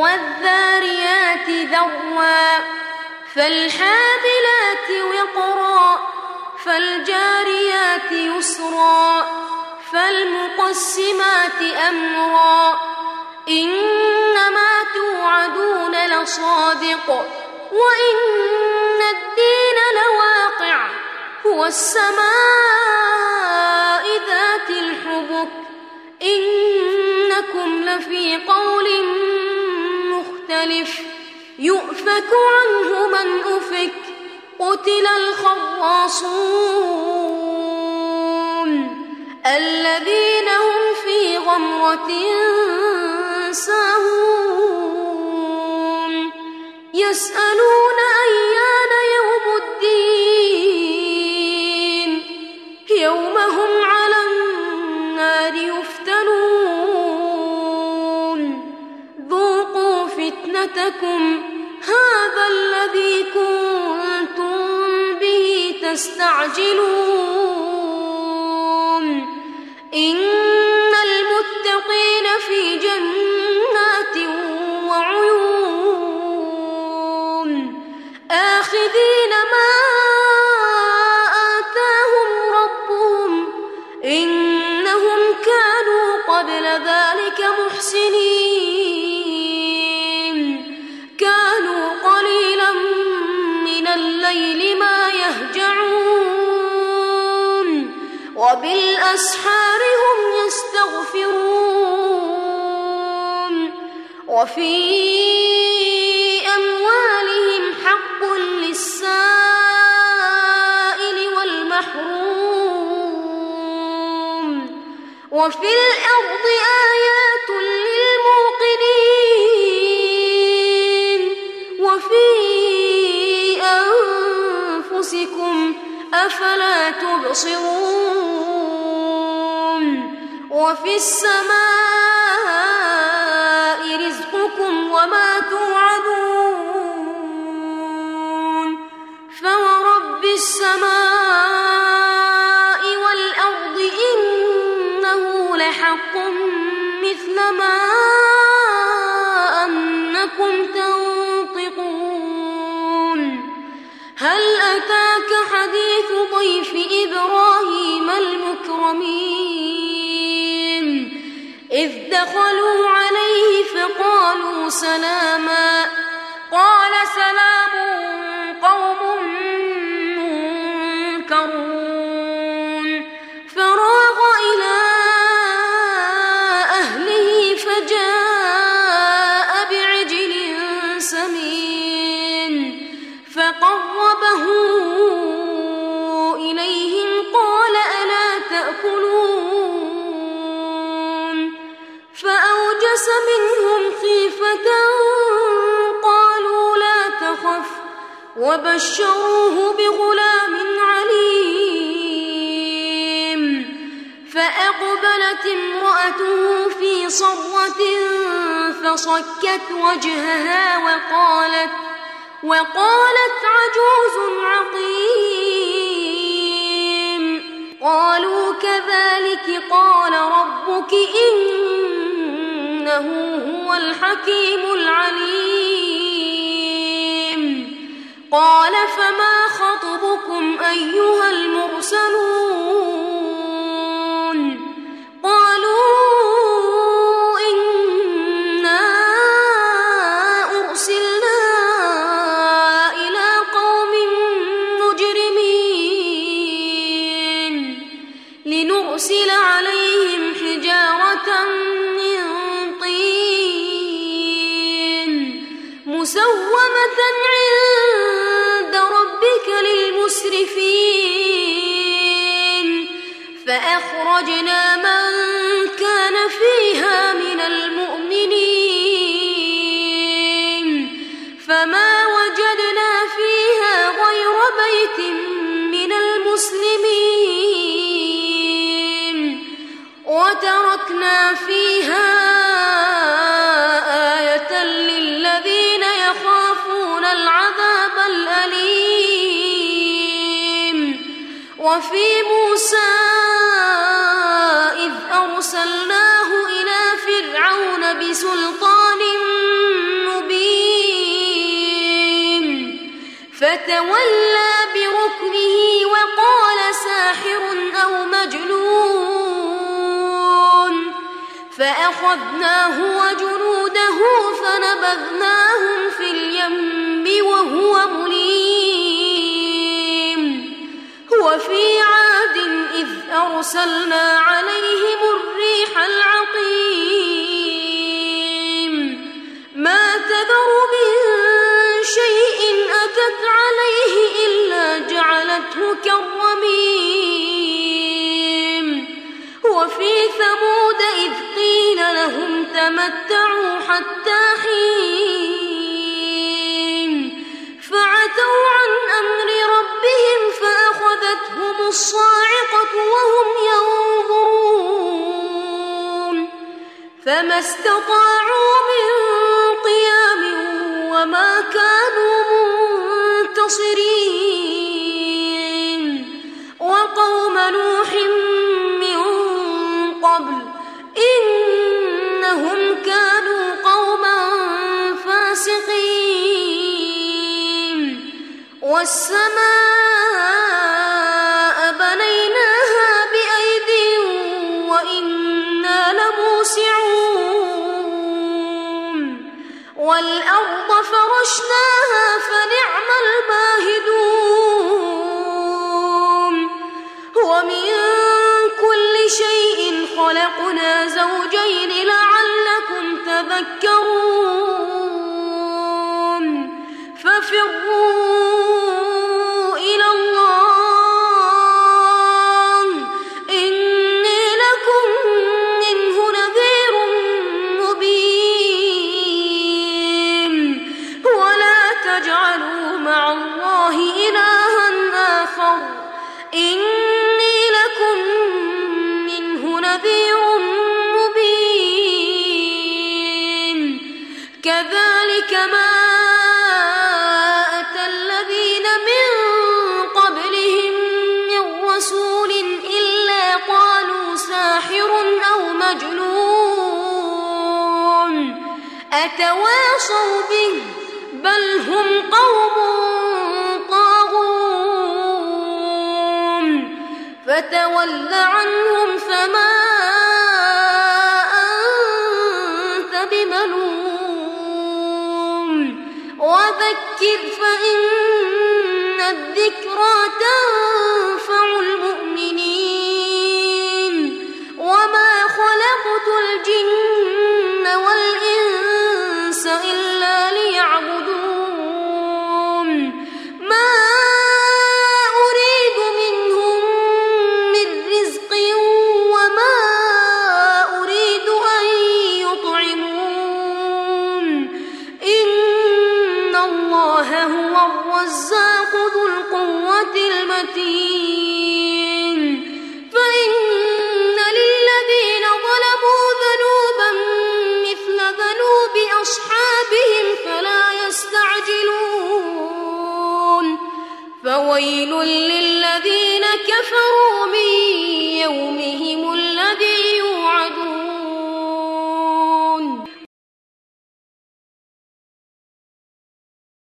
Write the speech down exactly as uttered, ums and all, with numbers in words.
والذاريات ذروا فالحاملات وقرا فالجاريات يسرا فالمقسمات أمرا إنما توعدون لصادق وإن الدين لواقع هو السماء ذات الحبك إنكم لفي قول مختلف يؤفك عنه من أفك قتل الخراصون الذين هم في غمرة ساهون يسألون أيان يوم الدين يوم هم على النار يفتنون ذوقوا فتنتكم هذا الذي كنتم به تستعجلون إن المتقين في جنات وعيون آخذين ما آتاهم ربهم إنهم كانوا قبل ذلك محسنين كانوا قليلا من الليل ما يهجعون وبالأسحار هم يستغفرون وفي أموالهم حق للسائل والمحروم وفي الأرض آيات للموقنين وفي أنفسكم أفلا تبصرون وفي السماء رزقكم وما توعدون فورب السماء والأرض إنه لحق مثل ما أنكم تنطقون هل أتاك حديث ضيف إبراهيم المكرمين إذ دخلوا عليه فقالوا سلاما قال سلام قوم منكرون فراغ إلى أهله فجاء بعجل سمين فقربه إليهم قال ألا تأكلون فأوجس منهم خيفة قالوا لا تخف وبشروه بغلام عليم فأقبلت امرأته في صرة فصكت وجهها وقالت وقالت عجوز عقيم قالوا كذلك قال ربك إنه هو الحكيم العليم قال فما خطبكم أيها المرسلون قالوا إنا أرسلنا إلى قوم مجرمين لنرسل عليهم حجارة من طين مسومة عند ربك للمسرفين فأخرجنا من كان فيها من المؤمنين فما وجدنا فيها غير بيت من المسلمين وتركنا فيها آية للذين يخافون العذاب الأليم وفي موسى إذ أرسلناه إلى فرعون بسلطان فتولى بركنه وقال ساحر أو مجنون فأخذناه وجنوده فنبذناهم في اليم وهو مليم وفي عاد إذ أرسلنا عليهم الريح العقيم ما تذر من شيء أتت عليه إلا جعلته كالرميم وفي ثمود إذ قيل لهم تمتعوا حتى حين فعتوا عن أمر ربهم فأخذتهم الصاعقة وهم ينظرون فما استطاعوا من قيام وما كانوا منتصرين وقوم نوح من قبل إنهم كانوا قوما فاسقين والسماء بنيناها بأيد وإنا لموسعون والأرض فرشناها فنعم الماهدون ومن كل شيء خلقنا زوجين لعلكم تذكرون ففروا إلى الله إني لكم منه نذير مبين ولا تجعلوا مع الله إلها آخر إني لكم منه نذير مبين كذلك ما أتى الذين من قبلهم من رسول إلا قالوا ساحر أو مجنون أتواصوا به بل هم قوم طاغون فتول عنهم فما أنت بملوم وذكر فإن الذكرى تنفع المؤمنين وما خلقت الجن والإنس إلا ليعبدون ما أريد منهم من رزق وما أريد أن يطعمون إن الله هو الرزاق ذو القوة المتين فإن للذين ظلموا ذنوبا مثل ذنوب أصحابهم فلا يستعجلون فويل للذين كفروا من يومهم الذي يوعدون